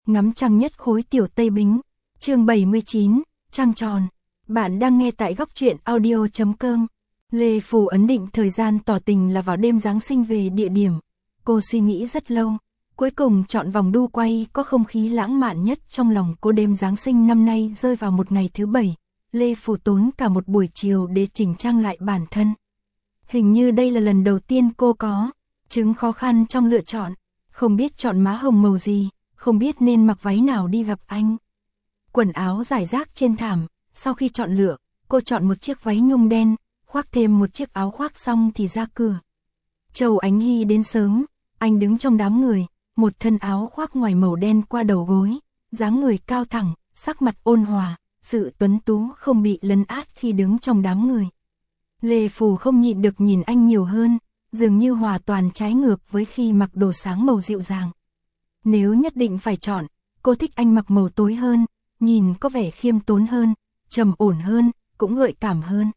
Ngắm trăng nhất khối tiểu Tây Bính, chương 79, trăng tròn. Bạn đang nghe tại góc truyện audio.com. Lê Phù ấn định thời gian tỏ tình là vào đêm Giáng sinh về địa điểm. Cô suy nghĩ rất lâu, cuối cùng chọn vòng đu quay có không khí lãng mạn nhất trong lòng cô. Đêm Giáng sinh năm nay rơi vào một ngày thứ Bảy. Lê Phù tốn cả một buổi chiều để chỉnh trang lại bản thân. Hình như đây là lần đầu tiên cô có chứng khó khăn trong lựa chọn, không biết chọn má hồng màu gì, không biết nên mặc váy nào đi gặp anh. Quần áo rải rác trên thảm, sau khi chọn lựa, cô chọn một chiếc váy nhung đen, khoác thêm một chiếc áo khoác xong thì ra cửa. Châu Ánh Hy đến sớm, anh đứng trong đám người, một thân áo khoác ngoài màu đen qua đầu gối, dáng người cao thẳng, sắc mặt ôn hòa, sự tuấn tú không bị lấn át khi đứng trong đám người. Lê Phù không nhịn được nhìn anh nhiều hơn, dường như hoàn toàn trái ngược với khi mặc đồ sáng màu dịu dàng. Nếu nhất định phải chọn, cô thích anh mặc màu tối hơn, nhìn có vẻ khiêm tốn hơn, trầm ổn hơn, cũng gợi cảm hơn.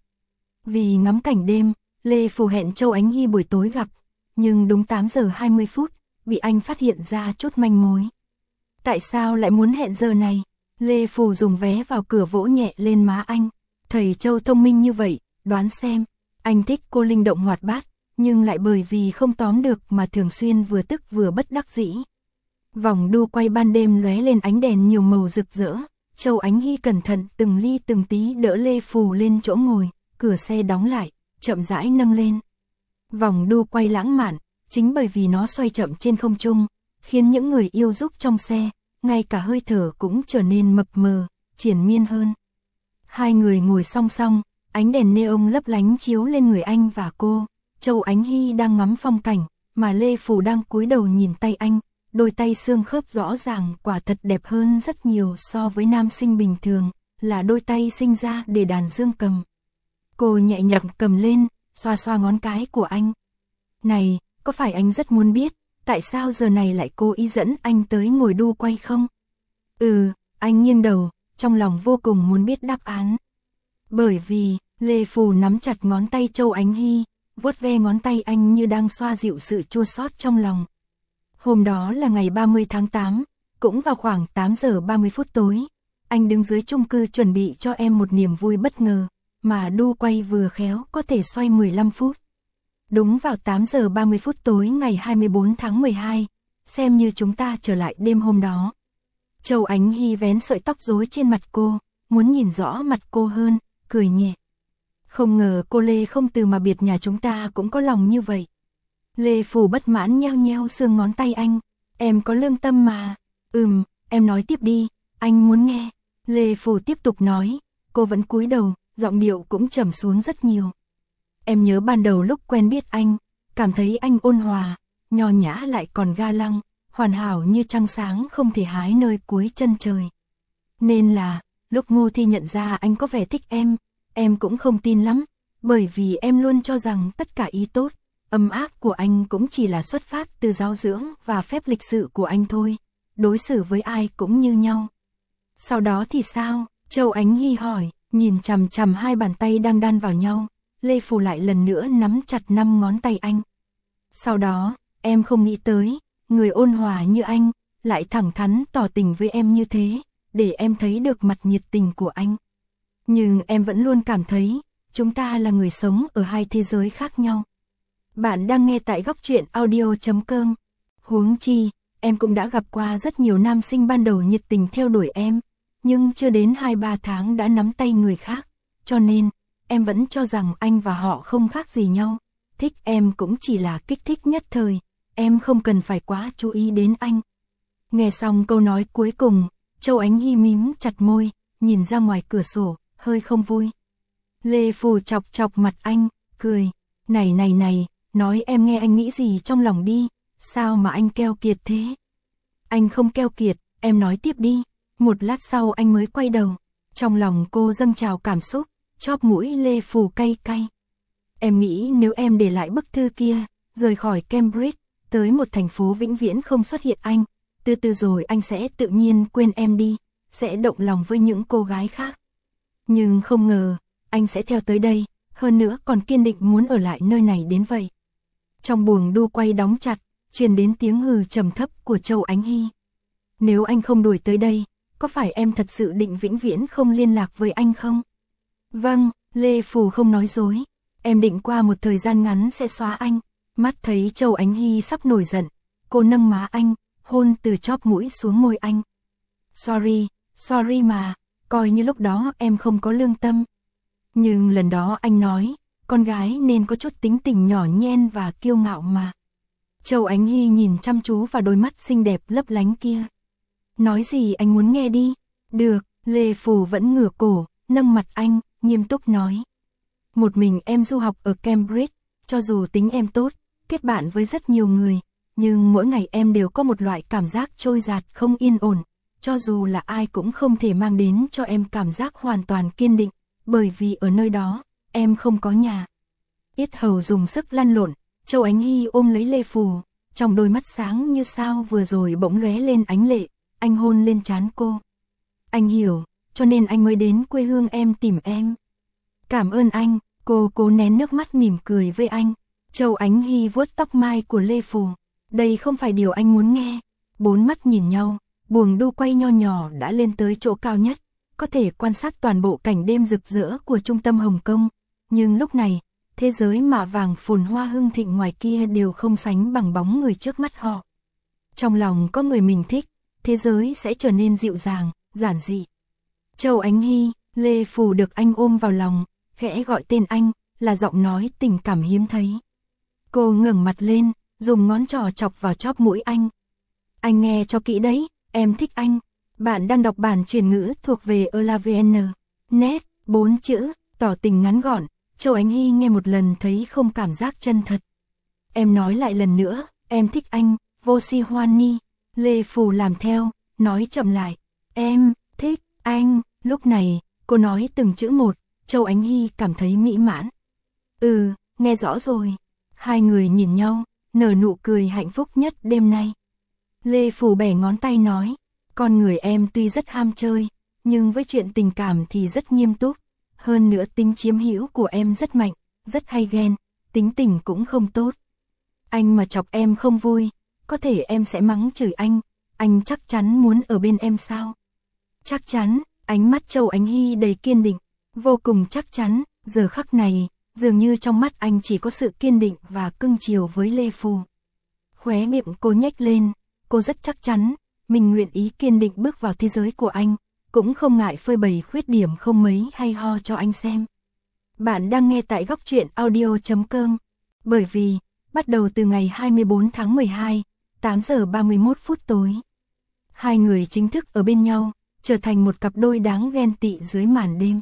Vì ngắm cảnh đêm, Lê Phù hẹn Châu Ánh Hy buổi tối gặp, nhưng đúng 8 giờ 20 phút, bị anh phát hiện ra chút manh mối. Tại sao lại muốn hẹn giờ này? Lê Phù dùng vé vào cửa vỗ nhẹ lên má anh. Thầy Châu thông minh như vậy, đoán xem, anh thích cô linh động hoạt bát, nhưng lại bởi vì không tóm được mà thường xuyên vừa tức vừa bất đắc dĩ. Vòng đu quay ban đêm lóe lên ánh đèn nhiều màu rực rỡ, Châu Ánh Hy cẩn thận từng ly từng tí đỡ Lê Phù lên chỗ ngồi, cửa xe đóng lại, chậm rãi nâng lên. Vòng đu quay lãng mạn, chính bởi vì nó xoay chậm trên không trung, khiến những người yêu giúp trong xe, ngay cả hơi thở cũng trở nên mập mờ, triền miên hơn. Hai người ngồi song song, ánh đèn neon lấp lánh chiếu lên người anh và cô. Châu Ánh Hy đang ngắm phong cảnh, mà Lê Phù đang cúi đầu nhìn tay anh, đôi tay xương khớp rõ ràng quả thật đẹp hơn rất nhiều so với nam sinh bình thường, là đôi tay sinh ra để đàn dương cầm. Cô nhẹ nhàng cầm lên, xoa xoa ngón cái của anh. Này, có phải anh rất muốn biết, tại sao giờ này lại cố ý dẫn anh tới ngồi đu quay không? Anh nghiêng đầu, trong lòng vô cùng muốn biết đáp án. Bởi vì, Lê Phù nắm chặt ngón tay Châu Ánh Hy, vuốt ve ngón tay anh như đang xoa dịu sự chua xót trong lòng. Hôm đó là ngày 30 tháng 8, cũng vào khoảng 8 giờ 30 phút tối, anh đứng dưới chung cư chuẩn bị cho em một niềm vui bất ngờ, mà đu quay vừa khéo có thể xoay 15 phút. Đúng vào 8 giờ 30 phút tối ngày 24 tháng 12, xem như chúng ta trở lại đêm hôm đó. Châu Ánh Hy vén sợi tóc rối trên mặt cô, muốn nhìn rõ mặt cô hơn, cười nhẹ. Không ngờ cô Lê không từ mà biệt nhà chúng ta cũng có lòng như vậy. Lê Phù bất mãn nheo nheo xương ngón tay anh. Em có lương tâm mà. Em nói tiếp đi, anh muốn nghe. Lê Phù tiếp tục nói, cô vẫn cúi đầu, giọng điệu cũng trầm xuống rất nhiều. Em nhớ ban đầu lúc quen biết anh, cảm thấy anh ôn hòa, nho nhã lại còn ga lăng, hoàn hảo như trăng sáng không thể hái nơi cuối chân trời. Nên là, lúc Ngô Thi nhận ra anh có vẻ thích em cũng không tin lắm, bởi vì em luôn cho rằng tất cả ý tốt, ấm áp của anh cũng chỉ là xuất phát từ giáo dưỡng và phép lịch sự của anh thôi, đối xử với ai cũng như nhau. Sau đó thì sao? Châu Ánh Hy hỏi, nhìn chằm chằm hai bàn tay đang đan vào nhau, Lê Phù lại lần nữa nắm chặt 5 ngón tay anh. Sau đó, em không nghĩ tới, người ôn hòa như anh, lại thẳng thắn tỏ tình với em như thế, để em thấy được mặt nhiệt tình của anh. Nhưng em vẫn luôn cảm thấy, chúng ta là người sống ở hai thế giới khác nhau. Bạn đang nghe tại góc truyện audio.com. Huống chi, em cũng đã gặp qua rất nhiều nam sinh ban đầu nhiệt tình theo đuổi em, nhưng chưa đến 2-3 tháng đã nắm tay người khác, cho nên, em vẫn cho rằng anh và họ không khác gì nhau. Thích em cũng chỉ là kích thích nhất thời, em không cần phải quá chú ý đến anh. Nghe xong câu nói cuối cùng, Châu Ánh Hy mím chặt môi, nhìn ra ngoài cửa sổ, hơi không vui. Lê Phù chọc chọc mặt anh, cười. Này, nói em nghe anh nghĩ gì trong lòng đi, sao mà anh keo kiệt thế? Anh không keo kiệt, em nói tiếp đi. Một lát sau anh mới quay đầu, trong lòng cô dâng trào cảm xúc, chóp mũi Lê Phù cay cay. Em nghĩ nếu em để lại bức thư kia, rời khỏi Cambridge, tới một thành phố vĩnh viễn không xuất hiện anh, từ từ rồi anh sẽ tự nhiên quên em đi, sẽ động lòng với những cô gái khác. Nhưng không ngờ, anh sẽ theo tới đây, hơn nữa còn kiên định muốn ở lại nơi này đến vậy. Trong buồng đu quay đóng chặt, truyền đến tiếng hừ trầm thấp của Châu Ánh Hy. Nếu anh không đuổi tới đây, có phải em thật sự định vĩnh viễn không liên lạc với anh không? Vâng, Lê Phù không nói dối. Em định qua một thời gian ngắn sẽ xóa anh. Mắt thấy Châu Ánh Hy sắp nổi giận, cô nâng má anh, hôn từ chóp mũi xuống môi anh. Sorry mà, coi như lúc đó em không có lương tâm. Nhưng lần đó anh nói, con gái nên có chút tính tình nhỏ nhen và kiêu ngạo mà. Châu Ánh Hy nhìn chăm chú vào đôi mắt xinh đẹp lấp lánh kia. Nói gì anh muốn nghe đi. Được, Lê Phù vẫn ngửa cổ, nâng mặt anh, nghiêm túc nói. Một mình em du học ở Cambridge, cho dù tính em tốt, kết bạn với rất nhiều người, nhưng mỗi ngày em đều có một loại cảm giác trôi dạt không yên ổn, cho dù là ai cũng không thể mang đến cho em cảm giác hoàn toàn kiên định, bởi vì ở nơi đó, em không có nhà. Yết hầu dùng sức lăn lộn, Châu Ánh Hy ôm lấy Lê Phù, trong đôi mắt sáng như sao vừa rồi bỗng lóe lên ánh lệ, anh hôn lên trán cô. Anh hiểu, cho nên anh mới đến quê hương em tìm em. Cảm ơn anh, cô cố nén nước mắt mỉm cười với anh. Châu Ánh Hy vuốt tóc mai của Lê Phù. Đây không phải điều anh muốn nghe. Bốn mắt nhìn nhau, buồng đu quay nho nhỏ đã lên tới chỗ cao nhất, có thể quan sát toàn bộ cảnh đêm rực rỡ của trung tâm Hồng Kông. Nhưng lúc này, thế giới mạ vàng phồn hoa hưng thịnh ngoài kia đều không sánh bằng bóng người trước mắt họ. Trong lòng có người mình thích, thế giới sẽ trở nên dịu dàng, giản dị. Châu Ánh Hy, Lê Phù được anh ôm vào lòng, khẽ gọi tên anh, là giọng nói tình cảm hiếm thấy. Cô ngẩng mặt lên, dùng ngón trỏ chọc vào chóp mũi anh. Anh nghe cho kỹ đấy, em thích anh. Bạn đang đọc bản truyền ngữ thuộc về ELAVN. Net, 4 chữ, tỏ tình ngắn gọn. Châu Ánh Hy nghe một lần thấy không cảm giác chân thật. Em nói lại lần nữa, em thích anh, vô si hoan ni. Lê Phù làm theo, nói chậm lại. Em, thích, anh. Lúc này, cô nói từng chữ một, Châu Ánh Hy cảm thấy mỹ mãn. Nghe rõ rồi. Hai người nhìn nhau, nở nụ cười hạnh phúc nhất đêm nay. Lê Phù bẻ ngón tay nói, con người em tuy rất ham chơi, nhưng với chuyện tình cảm thì rất nghiêm túc. Hơn nữa tính chiếm hữu của em rất mạnh, rất hay ghen, tính tình cũng không tốt. Anh mà chọc em không vui, có thể em sẽ mắng chửi anh chắc chắn muốn ở bên em sao? Chắc chắn, ánh mắt Châu Ánh Hy đầy kiên định, vô cùng chắc chắn, giờ khắc này, dường như trong mắt anh chỉ có sự kiên định và cưng chiều với Lê Phù. Khóe miệng cô nhếch lên, cô rất chắc chắn, mình nguyện ý kiên định bước vào thế giới của anh, cũng không ngại phơi bày khuyết điểm không mấy hay ho cho anh xem. Bạn đang nghe tại Góc Truyện Audio.com, bởi vì, bắt đầu từ ngày 24 tháng 12, 8 giờ 31 phút tối, hai người chính thức ở bên nhau, trở thành một cặp đôi đáng ghen tị dưới màn đêm.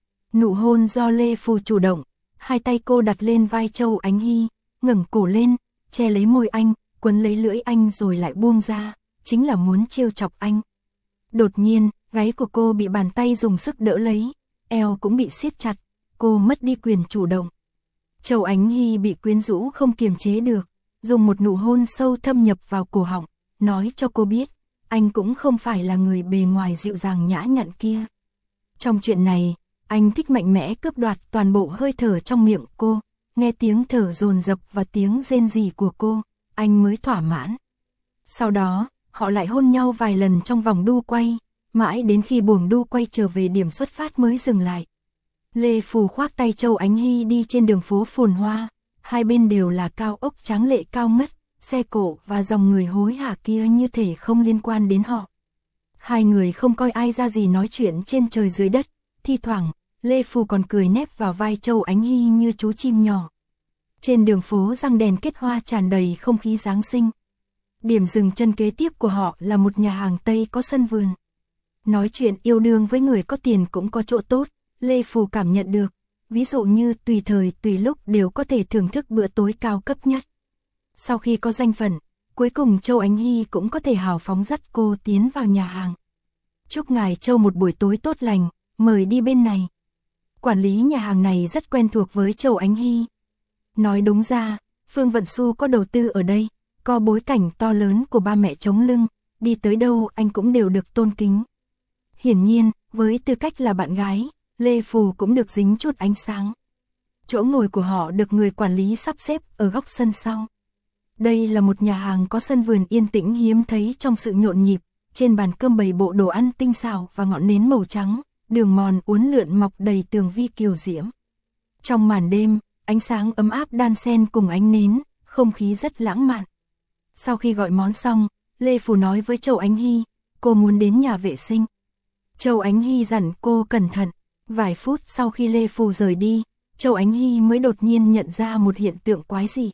Nụ hôn do Lê Phù chủ động, hai tay cô đặt lên vai Châu Ánh Hy, ngẩng cổ lên, che lấy môi anh, quấn lấy lưỡi anh rồi lại buông ra, chính là muốn trêu chọc anh. Đột nhiên, gáy của cô bị bàn tay dùng sức đỡ lấy, eo cũng bị siết chặt, cô mất đi quyền chủ động. Châu Ánh Hy bị quyến rũ không kiềm chế được, dùng một nụ hôn sâu thâm nhập vào cổ họng, nói cho cô biết, anh cũng không phải là người bề ngoài dịu dàng nhã nhặn kia. Trong chuyện này, anh thích mạnh mẽ cướp đoạt toàn bộ hơi thở trong miệng cô, nghe tiếng thở dồn dập và tiếng rên rỉ của cô, anh mới thỏa mãn. Sau đó, họ lại hôn nhau vài lần trong vòng đu quay, mãi đến khi buồng đu quay trở về điểm xuất phát mới dừng lại. Lê Phù khoác tay Châu Ánh Hy đi trên đường phố phồn hoa, hai bên đều là cao ốc tráng lệ cao ngất, xe cộ và dòng người hối hả kia như thể không liên quan đến họ. Hai người không coi ai ra gì nói chuyện trên trời dưới đất, thi thoảng, Lê Phù còn cười nép vào vai Châu Ánh Hy như chú chim nhỏ. Trên đường phố răng đèn kết hoa tràn đầy không khí Giáng sinh. Điểm dừng chân kế tiếp của họ là một nhà hàng Tây có sân vườn. Nói chuyện yêu đương với người có tiền cũng có chỗ tốt, Lê Phù cảm nhận được, ví dụ như tùy thời tùy lúc đều có thể thưởng thức bữa tối cao cấp nhất. Sau khi có danh phận, cuối cùng Châu Ánh Hy cũng có thể hào phóng dắt cô tiến vào nhà hàng. Chúc ngài Châu một buổi tối tốt lành, mời đi bên này. Quản lý nhà hàng này rất quen thuộc với Châu Ánh Hy. Nói đúng ra, Phương Vận Xu có đầu tư ở đây, có bối cảnh to lớn của ba mẹ chống lưng, đi tới đâu anh cũng đều được tôn kính. Hiển nhiên, với tư cách là bạn gái, Lê Phù cũng được dính chút ánh sáng. Chỗ ngồi của họ được người quản lý sắp xếp ở góc sân sau. Đây là một nhà hàng có sân vườn yên tĩnh hiếm thấy trong sự nhộn nhịp, trên bàn cơm bày bộ đồ ăn tinh xảo và ngọn nến màu trắng, đường mòn uốn lượn mọc đầy tường vi kiều diễm. Trong màn đêm, ánh sáng ấm áp đan xen cùng ánh nến, không khí rất lãng mạn. Sau khi gọi món xong, Lê Phù nói với Châu Ánh Hy, cô muốn đến nhà vệ sinh. Châu Ánh Hy dặn cô cẩn thận. Vài phút sau khi Lê Phù rời đi, Châu Ánh Hy mới đột nhiên nhận ra một hiện tượng quái dị.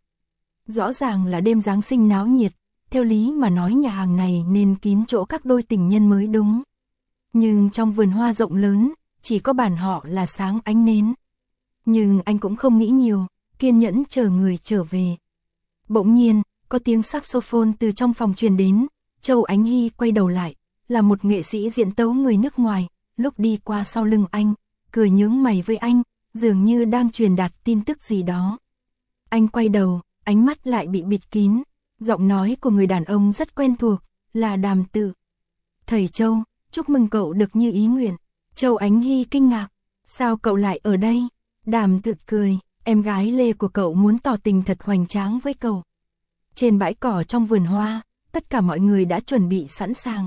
Rõ ràng là đêm Giáng sinh náo nhiệt, theo lý mà nói nhà hàng này nên kín chỗ các đôi tình nhân mới đúng. Nhưng trong vườn hoa rộng lớn, chỉ có bàn họ là sáng ánh nến. Nhưng anh cũng không nghĩ nhiều, kiên nhẫn chờ người trở về. Bỗng nhiên, có tiếng saxophone từ trong phòng truyền đến, Châu Ánh Hy quay đầu lại, là một nghệ sĩ diễn tấu người nước ngoài, lúc đi qua sau lưng anh, cười nhướng mày với anh, dường như đang truyền đạt tin tức gì đó. Anh quay đầu, ánh mắt lại bị bịt kín, giọng nói của người đàn ông rất quen thuộc, là Đàm Tự. Thầy Châu, chúc mừng cậu được như ý nguyện. Châu Ánh Hy kinh ngạc, sao cậu lại ở đây? Đàm Tự cười, em gái Lê của cậu muốn tỏ tình thật hoành tráng với cậu. Trên bãi cỏ trong vườn hoa, tất cả mọi người đã chuẩn bị sẵn sàng.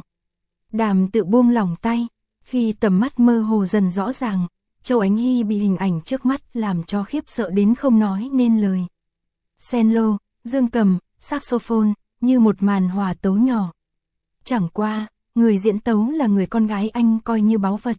Đàm Tự buông lỏng tay, khi tầm mắt mơ hồ dần rõ ràng, Châu Ánh Hy bị hình ảnh trước mắt làm cho khiếp sợ đến không nói nên lời. Cello, dương cầm, saxophone, như một màn hòa tấu nhỏ. Chẳng qua, người diễn tấu là người con gái anh coi như báu vật.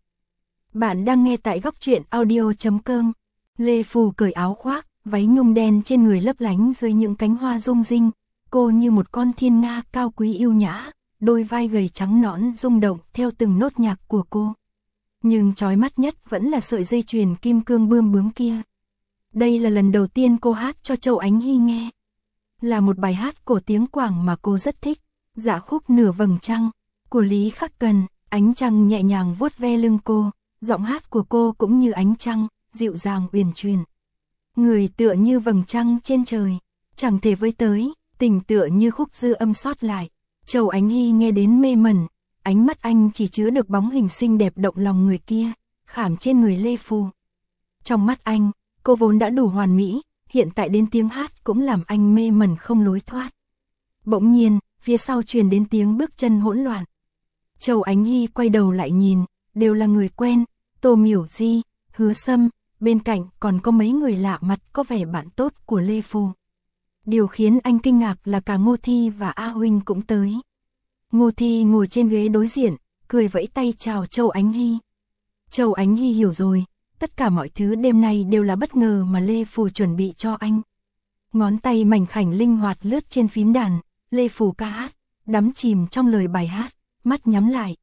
Bạn đang nghe tại Góc Truyện Audio.com. Lê Phù cởi áo khoác, váy nhung đen trên người lấp lánh dưới những cánh hoa rung rinh. Cô như một con thiên nga cao quý yêu nhã, đôi vai gầy trắng nõn rung động theo từng nốt nhạc của cô. Nhưng chói mắt nhất vẫn là sợi dây chuyền kim cương bươm bướm kia. Đây là lần đầu tiên cô hát cho Châu Ánh Hy nghe. Là một bài hát cổ tiếng Quảng mà cô rất thích, Dạ khúc Nửa vầng trăng, của Lý Khắc Cần. Ánh trăng nhẹ nhàng vuốt ve lưng cô, giọng hát của cô cũng như ánh trăng, dịu dàng uyển chuyển. Người tựa như vầng trăng trên trời, chẳng thể với tới, tình tựa như khúc dư âm sót lại. Châu Ánh Hy nghe đến mê mẩn, ánh mắt anh chỉ chứa được bóng hình xinh đẹp động lòng người kia, khảm trên người Lê Phù. Trong mắt anh, cô vốn đã đủ hoàn mỹ, hiện tại đến tiếng hát cũng làm anh mê mẩn không lối thoát. Bỗng nhiên, phía sau truyền đến tiếng bước chân hỗn loạn. Châu Ánh Hy quay đầu lại nhìn, đều là người quen, Tô Miểu Di, Hứa Sâm, bên cạnh còn có mấy người lạ mặt có vẻ bạn tốt của Lê Phù. Điều khiến anh kinh ngạc là cả Ngô Thi và A Huynh cũng tới. Ngô Thi ngồi trên ghế đối diện, cười vẫy tay chào Châu Ánh Hy. Châu Ánh Hy hiểu rồi, tất cả mọi thứ đêm nay đều là bất ngờ mà Lê Phù chuẩn bị cho anh. Ngón tay mảnh khảnh linh hoạt lướt trên phím đàn, Lê Phù ca hát, đắm chìm trong lời bài hát, mắt nhắm lại.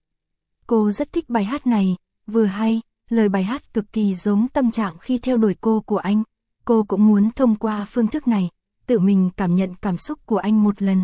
Cô rất thích bài hát này, vừa hay, lời bài hát cực kỳ giống tâm trạng khi theo đuổi cô của anh. Cô cũng muốn thông qua phương thức này, tự mình cảm nhận cảm xúc của anh một lần.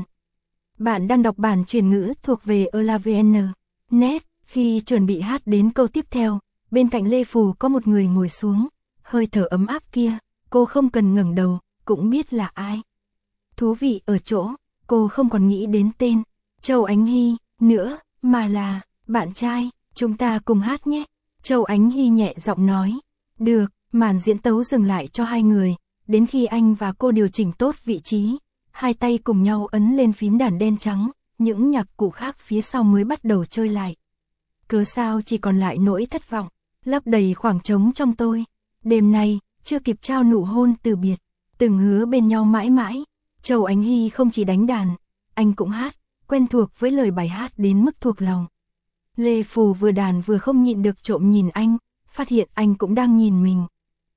Bạn đang đọc bản chuyển ngữ thuộc về elavn.net. Khi chuẩn bị hát đến câu tiếp theo, bên cạnh Lê Phù có một người ngồi xuống, hơi thở ấm áp kia, cô không cần ngẩng đầu, cũng biết là ai. Thú vị ở chỗ, cô không còn nghĩ đến tên Châu Ánh Hy nữa, mà là bạn trai, chúng ta cùng hát nhé. Châu Ánh Hy nhẹ giọng nói. Được, màn diễn tấu dừng lại cho hai người, đến khi anh và cô điều chỉnh tốt vị trí, hai tay cùng nhau ấn lên phím đàn đen trắng, những nhạc cụ khác phía sau mới bắt đầu chơi lại. Cớ sao chỉ còn lại nỗi thất vọng, lấp đầy khoảng trống trong tôi. Đêm nay, chưa kịp trao nụ hôn từ biệt, từng hứa bên nhau mãi mãi. Châu Ánh Hy không chỉ đánh đàn, anh cũng hát, quen thuộc với lời bài hát đến mức thuộc lòng. Lê Phù vừa đàn vừa không nhịn được trộm nhìn anh, phát hiện anh cũng đang nhìn mình.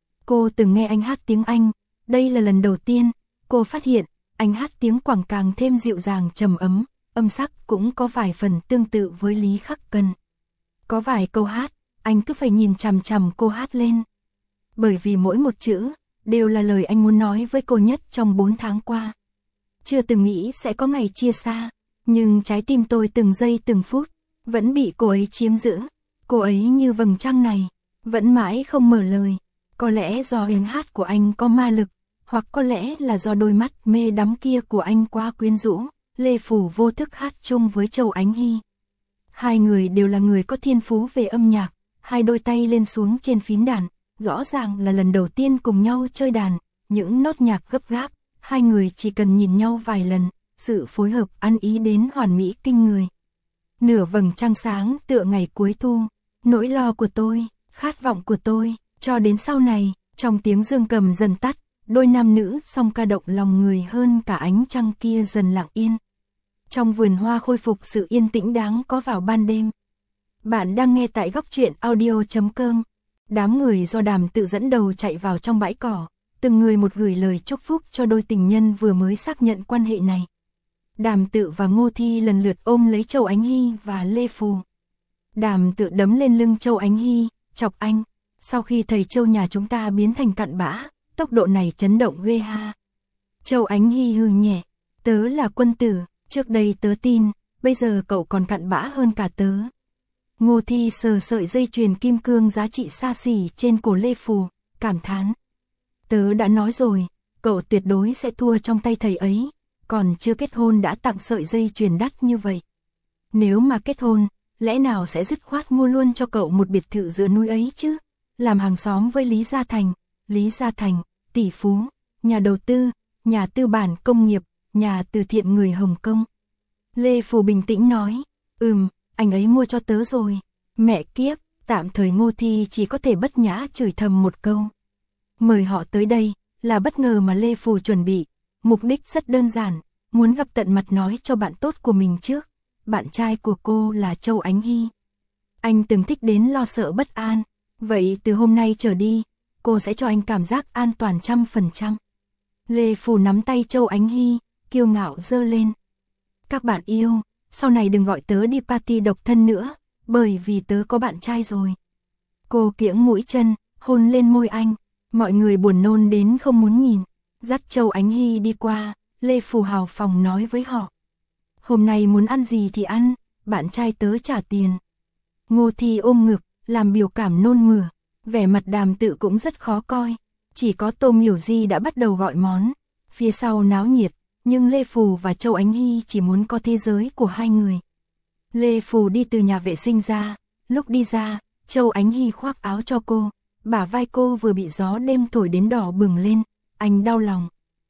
Cô từng nghe anh hát tiếng Anh, đây là lần đầu tiên, cô phát hiện, anh hát tiếng Quảng càng thêm dịu dàng trầm ấm, âm sắc cũng có vài phần tương tự với Lý Khắc Cần. Có vài câu hát, anh cứ phải nhìn chằm chằm cô hát lên. Bởi vì mỗi một chữ, đều là lời anh muốn nói với cô nhất trong 4 tháng qua. Chưa từng nghĩ sẽ có ngày chia xa, nhưng trái tim tôi từng giây từng phút, vẫn bị cô ấy chiếm giữ. Cô ấy như vầng trăng này, vẫn mãi không mở lời. Có lẽ do tiếng hát của anh có ma lực, hoặc có lẽ là do đôi mắt mê đắm kia của anh quá quyến rũ. Lê Phù vô thức hát chung với Châu Ánh Hy. Hai người đều là người có thiên phú về âm nhạc, hai đôi tay lên xuống trên phím đàn, rõ ràng là lần đầu tiên cùng nhau chơi đàn, những nốt nhạc gấp gáp, hai người chỉ cần nhìn nhau vài lần, sự phối hợp ăn ý đến hoàn mỹ kinh người. Nửa vầng trăng sáng tựa ngày cuối thu, nỗi lo của tôi, khát vọng của tôi, cho đến sau này, trong tiếng dương cầm dần tắt, đôi nam nữ song ca động lòng người hơn cả ánh trăng kia dần lặng yên. Trong vườn hoa khôi phục sự yên tĩnh đáng có vào ban đêm. Bạn đang nghe tại góc truyện audio.com. Đám người do Đàm Tự dẫn đầu chạy vào trong bãi cỏ, từng người một gửi lời chúc phúc cho đôi tình nhân vừa mới xác nhận quan hệ này. Đàm Tự và Ngô Thi lần lượt ôm lấy Châu Ánh Hy và Lê Phù. Đàm Tự đấm lên lưng Châu Ánh Hy, chọc anh, sau khi thầy Châu nhà chúng ta biến thành cặn bã, tốc độ này chấn động ghê ha. Châu Ánh Hy hừ nhẹ, tớ là quân tử, trước đây tớ tin, bây giờ cậu còn cặn bã hơn cả tớ. Ngô Thi sờ sợi dây chuyền kim cương giá trị xa xỉ trên cổ Lê Phù, cảm thán. Tớ đã nói rồi, cậu tuyệt đối sẽ thua trong tay thầy ấy, còn chưa kết hôn đã tặng sợi dây chuyền đắt như vậy. Nếu mà kết hôn, lẽ nào sẽ dứt khoát mua luôn cho cậu một biệt thự giữa núi ấy chứ? Làm hàng xóm với Lý Gia Thành, tỷ phú, nhà đầu tư, nhà tư bản công nghiệp, nhà từ thiện người Hồng Kông. Lê Phù bình tĩnh nói, anh ấy mua cho tớ rồi. Mẹ kiếp, tạm thời Ngô Thi chỉ có thể bất nhã chửi thầm một câu. Mời họ tới đây, là bất ngờ mà Lê Phù chuẩn bị, mục đích rất đơn giản, muốn gặp tận mặt nói cho bạn tốt của mình trước. Bạn trai của cô là Châu Ánh Hy. Anh từng thích đến lo sợ bất an, vậy từ hôm nay trở đi, cô sẽ cho anh cảm giác an toàn 100%. Lê Phù nắm tay Châu Ánh Hy, kiêu ngạo giơ lên. Các bạn yêu, sau này đừng gọi tớ đi party độc thân nữa, bởi vì tớ có bạn trai rồi. Cô kiễng mũi chân, hôn lên môi anh, mọi người buồn nôn đến không muốn nhìn. Dắt Châu Ánh Hy đi qua, Lê Phù hào phóng nói với họ. Hôm nay muốn ăn gì thì ăn, bạn trai tớ trả tiền. Ngô Thi ôm ngực, làm biểu cảm nôn mửa, vẻ mặt Đàm Tự cũng rất khó coi. Chỉ có Tô Miểu Di đã bắt đầu gọi món, phía sau náo nhiệt, nhưng Lê Phù và Châu Ánh Hy chỉ muốn có thế giới của hai người. Lê Phù đi từ nhà vệ sinh ra, lúc đi ra, Châu Ánh Hy khoác áo cho cô, bả vai cô vừa bị gió đêm thổi đến đỏ bừng lên, anh đau lòng.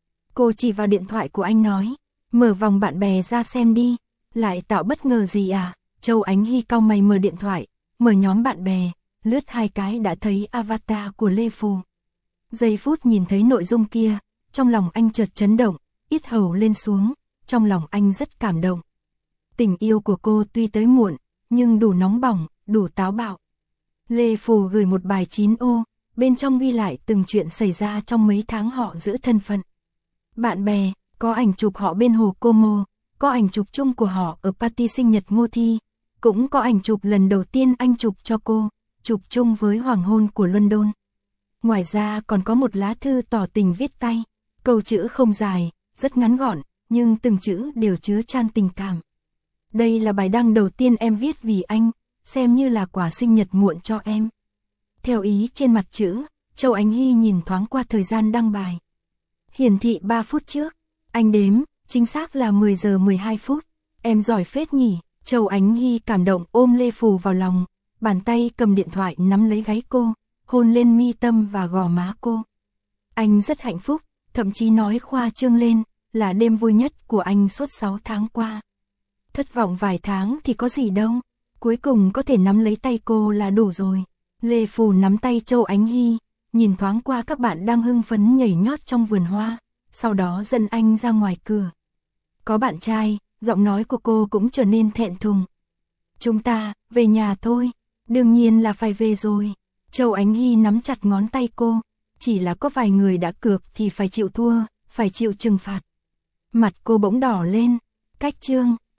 Cô chỉ vào điện thoại của anh nói, mở vòng bạn bè ra xem đi, lại tạo bất ngờ gì à? Châu Ánh Hy cau mày mở điện thoại, mở nhóm bạn bè, lướt 2 cái đã thấy avatar của Lê Phù. Giây phút nhìn thấy nội dung kia, trong lòng anh chợt chấn động, yết hầu lên xuống, trong lòng anh rất cảm động. Tình yêu của cô tuy tới muộn, nhưng đủ nóng bỏng, đủ táo bạo. Lê Phù gửi một bài 9 ô, bên trong ghi lại từng chuyện xảy ra trong mấy tháng họ giữ thân phận. Bạn bè, có ảnh chụp họ bên hồ Como, có ảnh chụp chung của họ ở party sinh nhật Ngô Thi, cũng có ảnh chụp lần đầu tiên anh chụp cho cô, chụp chung với hoàng hôn của London. Ngoài ra còn có một lá thư tỏ tình viết tay, câu chữ không dài, rất ngắn gọn, nhưng từng chữ đều chứa chan tình cảm. Đây là bài đăng đầu tiên em viết vì anh, xem như là quà sinh nhật muộn cho em. Theo ý trên mặt chữ, Châu Ánh Hy nhìn thoáng qua thời gian đăng bài. Hiển thị 3 phút trước, anh đếm, chính xác là 10 giờ 12 phút. Em giỏi phết nhỉ. Châu Ánh Hy cảm động ôm Lê Phù vào lòng, bàn tay cầm điện thoại nắm lấy gáy cô, hôn lên mi tâm và gò má cô. Anh rất hạnh phúc, thậm chí nói khoa trương lên, là đêm vui nhất của anh suốt 6 tháng qua. Thất vọng vài tháng thì có gì đâu, cuối cùng có thể nắm lấy tay cô là đủ rồi. Lê Phù nắm tay Châu Ánh Hy, nhìn thoáng qua các bạn đang hưng phấn nhảy nhót trong vườn hoa, sau đó dẫn anh ra ngoài cửa. Có bạn trai, giọng nói của cô cũng trở nên thẹn thùng. Chúng ta, về nhà thôi, đương nhiên là phải về rồi. Châu Ánh Hy nắm chặt ngón tay cô, chỉ là có vài người đã cược thì phải chịu thua, phải chịu trừng phạt. Mặt cô bỗng đỏ lên, cách chương.